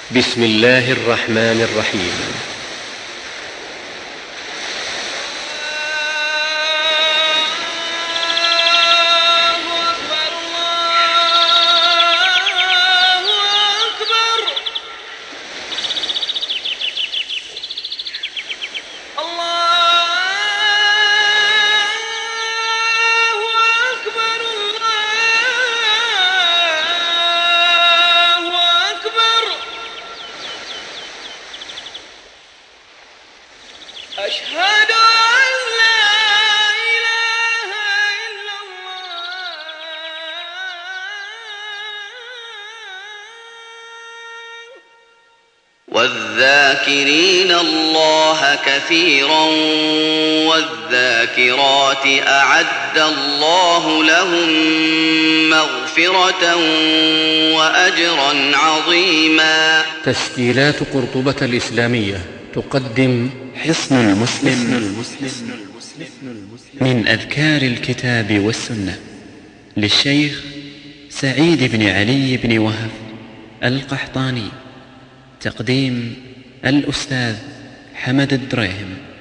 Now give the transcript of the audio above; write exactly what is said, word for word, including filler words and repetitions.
بسم الله الرحمن الرحيم. أشهد أن لا إله إلا الله والذاكرين الله كثيرا والذاكرات أعد الله لهم مغفرة وأجرا عظيما. تسجيلات قرطبة الإسلامية تقدم حصن المسلم من أذكار الكتاب والسنة للشيخ سعيد بن علي بن وهب القحطاني، تقديم الأستاذ حمد الدريهم.